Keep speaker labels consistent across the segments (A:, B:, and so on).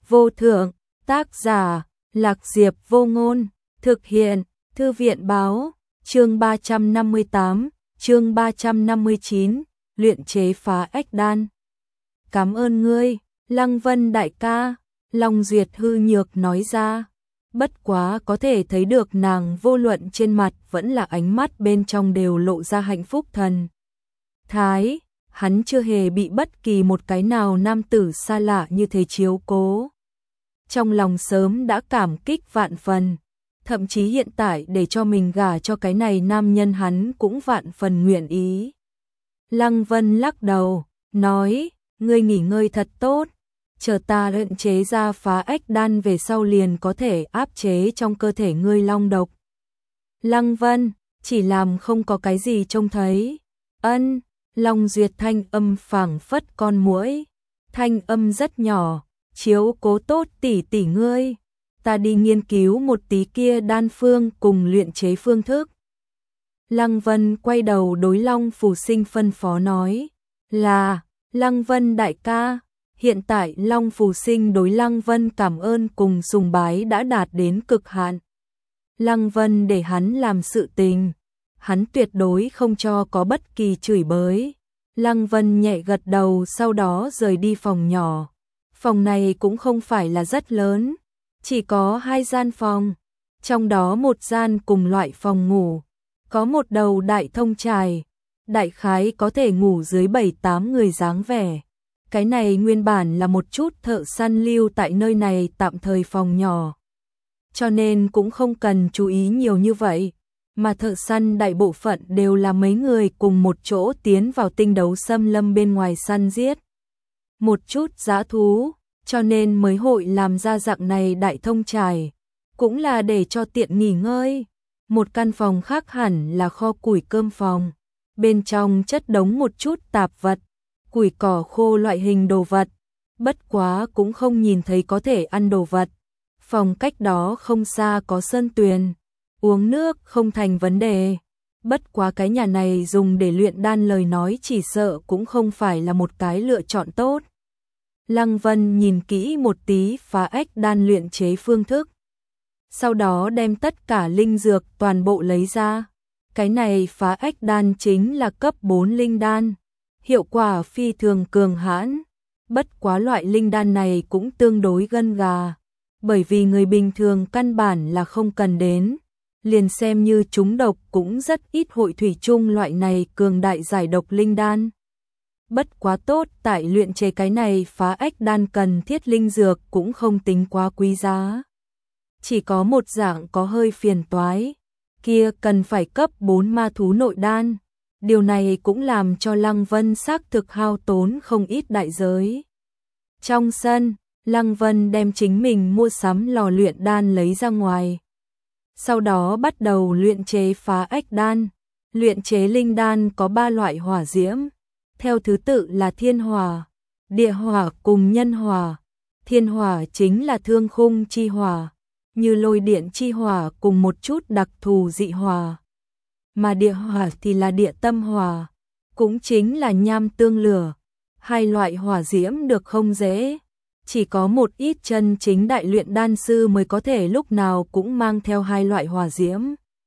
A: vô thượng, tác giả, Lạc Diệp Vô Ngôn, thực hiện, Thư viện Báo, chương 358, chương 359, luyện chế phá ách đan. Cảm ơn ngươi, Lăng Vân đại ca, Long Duyệt hư nhược nói ra. Bất quá có thể thấy được nàng vô luận trên mặt vẫn là ánh mắt bên trong đều lộ ra hạnh phúc thần thái, hắn chưa hề bị bất kỳ một cái nào nam tử xa lạ như thế chiếu cố. Trong lòng sớm đã cảm kích vạn phần, thậm chí hiện tại để cho mình gả cho cái này nam nhân hắn cũng vạn phần nguyện ý. Lăng Vân lắc đầu, nói, ngươi nghỉ ngơi thật tốt, chờ ta luyện chế ra phá ách đan về sau liền có thể áp chế trong cơ thể ngươi long độc. Lăng Vân, chỉ làm không có cái gì trông thấy. Ân, Long Duyệt thanh âm phảng phất con muỗi, thanh âm rất nhỏ, chiếu cố tốt tỷ tỷ ngươi, ta đi nghiên cứu một tí kia đan phương cùng luyện chế phương thức. Lăng Vân quay đầu đối Long Phù Sinh phân phó nói, là, Lăng Vân đại ca. Hiện tại Long Phù Sinh đối Lăng Vân cảm ơn cùng sùng bái đã đạt đến cực hạn. Lăng Vân để hắn làm sự tình, hắn tuyệt đối không cho có bất kỳ chửi bới. Lăng Vân nhẹ gật đầu sau đó rời đi phòng nhỏ. Phòng này cũng không phải là rất lớn, chỉ có 2 gian phòng, trong đó một gian cùng loại phòng ngủ, có một đầu đại thông trải, đại khái có thể ngủ dưới 7-8 người dáng vẻ. Cái này nguyên bản là một chút thợ săn lưu tại nơi này tạm thời phòng nhỏ, cho nên cũng không cần chú ý nhiều như vậy, mà thợ săn đại bộ phận đều là mấy người cùng một chỗ tiến vào tinh đấu xâm lâm bên ngoài săn giết một chút dã thú, cho nên mới hội làm ra dạng này đại thông trải, cũng là để cho tiện nghỉ ngơi. Một căn phòng khác hẳn là kho củi cơm phòng, bên trong chất đống một chút tạp vật, củi cỏ khô loại hình đồ vật, bất quá cũng không nhìn thấy có thể ăn đồ vật. Phòng cách đó không xa có sơn tuyền, uống nước không thành vấn đề. Bất quá cái nhà này dùng để luyện đan lời nói chỉ sợ cũng không phải là một cái lựa chọn tốt. Lăng Vân nhìn kỹ một tí phá ách đan luyện chế phương thức, sau đó đem tất cả linh dược toàn bộ lấy ra. Cái này phá ách đan chính là cấp 4 linh đan, hiệu quả phi thường cường hãn. Bất quá loại linh đan này cũng tương đối gân gà, bởi vì người bình thường căn bản là không cần đến, liền xem như trúng độc cũng rất ít hội thủy chung loại này cường đại giải độc linh đan. Bất quá tốt tại luyện chế cái này phá ách đan cần thiết linh dược cũng không tính quá quý giá. Chỉ có một dạng có hơi phiền toái, kia cần phải cấp 4 ma thú nội đan. Điều này cũng làm cho Lăng Vân xác thực hao tốn không ít đại giới. Trong sân, Lăng Vân đem chính mình mua sắm lò luyện đan lấy ra ngoài. Sau đó bắt đầu luyện chế phá ách đan. Luyện chế linh đan có 3 loại hỏa diễm, theo thứ tự là thiên hỏa, địa hỏa cùng nhân hỏa. Thiên hỏa chính là thương khung chi hỏa, như lôi điện chi hỏa cùng một chút đặc thù dị hỏa. Mà địa hỏa thì là địa tâm hỏa, cũng chính là nham tương lửa. Hai loại hỏa diễm được không dễ, chỉ có một ít chân chính đại luyện đan sư mới có thể lúc nào cũng mang theo hai loại hỏa diễm.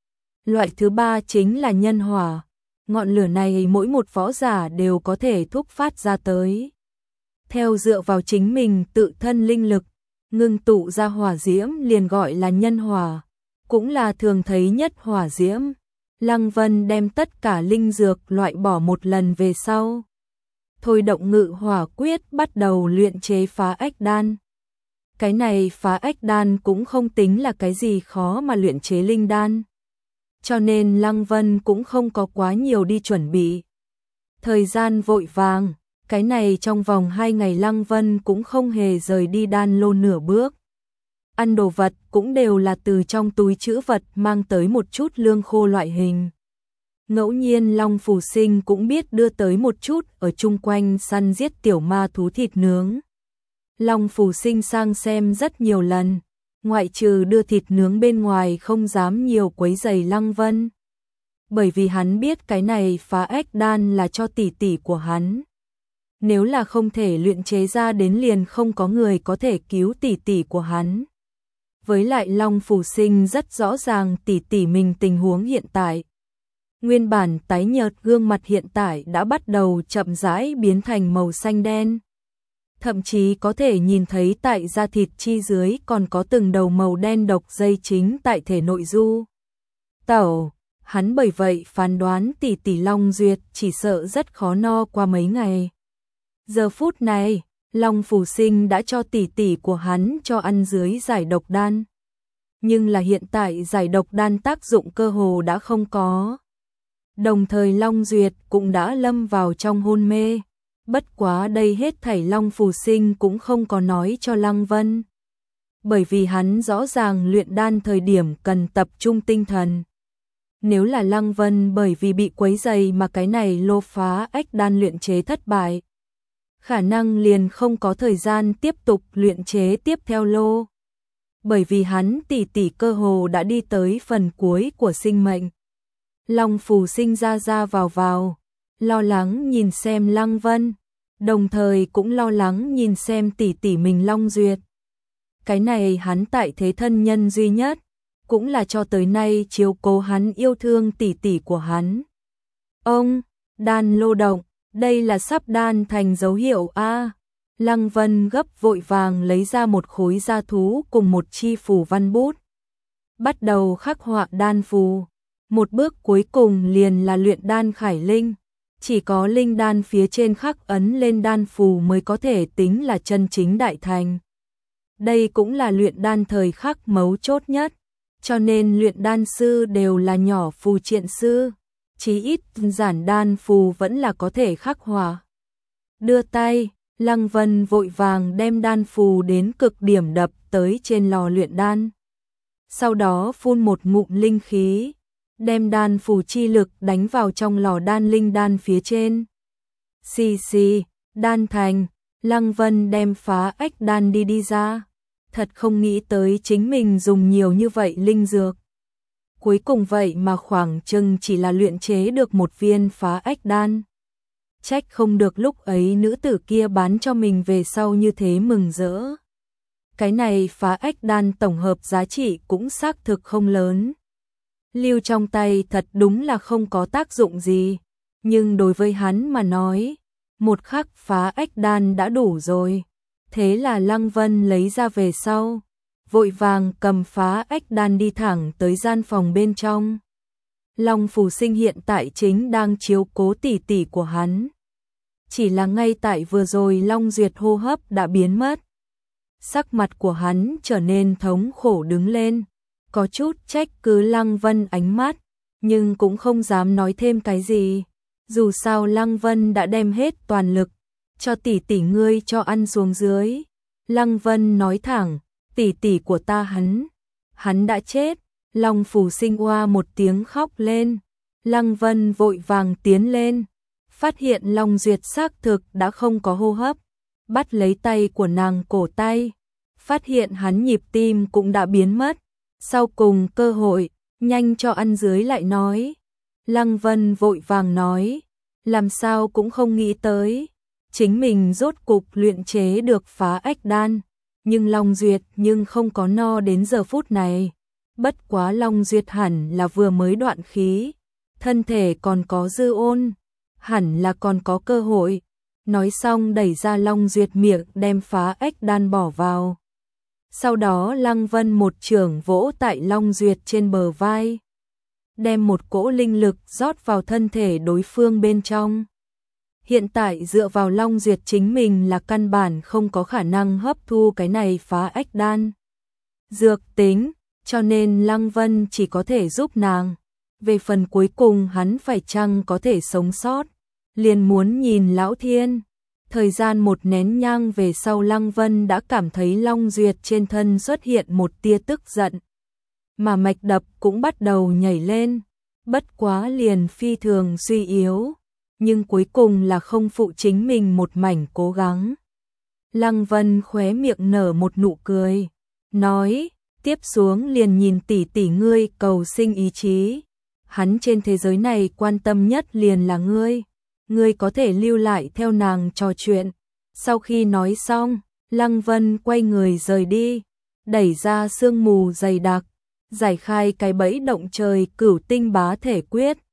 A: Loại thứ 3 chính là nhân hỏa, ngọn lửa này mỗi một võ giả đều có thể thúc phát ra tới. Theo dựa vào chính mình tự thân linh lực, ngưng tụ ra hỏa diễm liền gọi là nhân hỏa, cũng là thường thấy nhất hỏa diễm. Lăng Vân đem tất cả linh dược loại bỏ một lần về sau, thôi động ngự hỏa quyết bắt đầu luyện chế phá ách đan. Cái này phá ách đan cũng không tính là cái gì khó mà luyện chế linh đan, cho nên Lăng Vân cũng không có quá nhiều đi chuẩn bị. Thời gian vội vàng, cái này trong vòng 2 ngày Lăng Vân cũng không hề rời đi đan lô nửa bước. Ăn đồ vật cũng đều là từ trong túi trữ vật mang tới một chút lương khô loại hình. Ngẫu nhiên Long Phù Sinh cũng biết đưa tới một chút ở chung quanh săn giết tiểu ma thú thịt nướng. Long Phù Sinh sang xem rất nhiều lần, ngoại trừ đưa thịt nướng bên ngoài không dám nhiều quấy rầy Lăng Vân. Bởi vì hắn biết cái này phá ách đan là cho tỷ tỷ của hắn. Nếu là không thể luyện chế ra đến liền không có người có thể cứu tỷ tỷ của hắn. Với lại Long Phù Sinh rất rõ ràng tỷ tỷ mình tình huống hiện tại. Nguyên bản tái nhợt gương mặt hiện tại đã bắt đầu chậm rãi biến thành màu xanh đen. Thậm chí có thể nhìn thấy tại da thịt chi dưới còn có từng đầu màu đen độc dây chính tại thể nội du. Tẩu, hắn bởi vậy phán đoán tỷ tỷ Long Duyệt chỉ sợ rất khó no qua mấy ngày. Giờ phút này, Long Phù Sinh đã cho tỷ tỷ của hắn cho ăn dưới giải độc đan. Nhưng là hiện tại giải độc đan tác dụng cơ hồ đã không có. Đồng thời Long Duyệt cũng đã lâm vào trong hôn mê. Bất quá đây hết thảy Long Phù Sinh cũng không có nói cho Lăng Vân. Bởi vì hắn rõ ràng luyện đan thời điểm cần tập trung tinh thần. Nếu là Lăng Vân bởi vì bị quấy rầy mà cái này lô phá ách đan luyện chế thất bại, khả năng liền không có thời gian tiếp tục luyện chế tiếp theo lô. Bởi vì hắn tỷ tỷ cơ hồ đã đi tới phần cuối của sinh mệnh. Long Phù Sinh ra vào, lo lắng nhìn xem Lăng Vân, đồng thời cũng lo lắng nhìn xem tỷ tỷ mình Long Duyệt. Cái này hắn tại thế thân nhân duy nhất, cũng là cho tới nay chiếu cố hắn yêu thương tỷ tỷ của hắn. Ông, đan lô động, đây là sắp đan thành dấu hiệu a. Lăng Vân gấp vội vàng lấy ra một khối da thú cùng một chi phù văn bút. Bắt đầu khắc họa đan phù. Một bước cuối cùng liền là luyện đan khải linh. Chỉ có linh đan phía trên khắc ấn lên đan phù mới có thể tính là chân chính đại thành. Đây cũng là luyện đan thời khắc mấu chốt nhất. Cho nên luyện đan sư đều là nhỏ phù triện sư. Chí ít giản đan phù vẫn là có thể khắc họa. Đưa tay, Lăng Vân vội vàng đem đan phù đến cực điểm đập tới trên lò luyện đan. Sau đó phun một ngụm linh khí, đem đan phù chi lực đánh vào trong lò đan linh đan phía trên. Xì xì, đan thành, Lăng Vân đem phá ách đan đi ra. Thật không nghĩ tới chính mình dùng nhiều như vậy linh dược. Cuối cùng vậy mà khoảng chừng chỉ là luyện chế được một viên phá ách đan. Trách không được lúc ấy nữ tử kia bán cho mình về sau như thế mừng rỡ. Cái này phá ách đan tổng hợp giá trị cũng xác thực không lớn. Lưu trong tay thật đúng là không có tác dụng gì. Nhưng đối với hắn mà nói, một khắc phá ách đan đã đủ rồi. Thế là Lăng Vân lấy ra về sau, vội vàng cầm phá ách đan đi thẳng tới gian phòng bên trong. Long Phù Sinh hiện tại chính đang chiếu cố tỷ tỷ của hắn. Chỉ là ngay tại vừa rồi Long Duyệt hô hấp đã biến mất. Sắc mặt của hắn trở nên thống khổ đứng lên, có chút trách cứ Lăng Vân ánh mắt, nhưng cũng không dám nói thêm cái gì. Dù sao Lăng Vân đã đem hết toàn lực, cho tỷ tỷ ngươi cho ăn xuống dưới. Lăng Vân nói thẳng, tỷ tỷ của ta hắn đã chết. Long Phù Sinh oa một tiếng khóc lên. Lăng Vân vội vàng tiến lên, phát hiện Long Duyệt xác thực đã không có hô hấp, bắt lấy tay của nàng cổ tay, phát hiện hắn nhịp tim cũng đã biến mất. Sau cùng cơ hội, nhanh cho ăn dưới lại nói. Lăng Vân vội vàng nói, làm sao cũng không nghĩ tới, chính mình rốt cục luyện chế được phá ách đan, nhưng Long Duyệt nhưng không có no đến giờ phút này. Bất quá Long Duyệt hẳn là vừa mới đoạn khí, thân thể còn có dư ôn, hẳn là còn có cơ hội. Nói xong đẩy ra Long Duyệt miệng đem phá ách đan bỏ vào. Sau đó Lăng Vân một chưởng vỗ tại Long Duyệt trên bờ vai, đem một cỗ linh lực rót vào thân thể đối phương bên trong. Hiện tại dựa vào Long Duyệt chính mình là căn bản không có khả năng hấp thu cái này phá ách đan. Dược tính, cho nên Lăng Vân chỉ có thể giúp nàng. Về phần cuối cùng hắn phải chăng có thể sống sót, liền muốn nhìn Lão Thiên. Thời gian một nén nhang về sau Lăng Vân đã cảm thấy Long Duyệt trên thân xuất hiện một tia tức giận. Mà mạch đập cũng bắt đầu nhảy lên, bất quá liền phi thường suy yếu. Nhưng cuối cùng là không phụ chính mình một mảnh cố gắng. Lăng Vân khóe miệng nở một nụ cười, nói, tiếp xuống liền nhìn tỷ tỷ ngươi cầu sinh ý chí. Hắn trên thế giới này quan tâm nhất liền là ngươi. ngươi có thể lưu lại theo nàng trò chuyện. Sau khi nói xong, Lăng Vân quay người rời đi, đẩy ra sương mù dày đặc, giải khai cái bẫy động trời Cửu Tinh Bá Thể Quyết,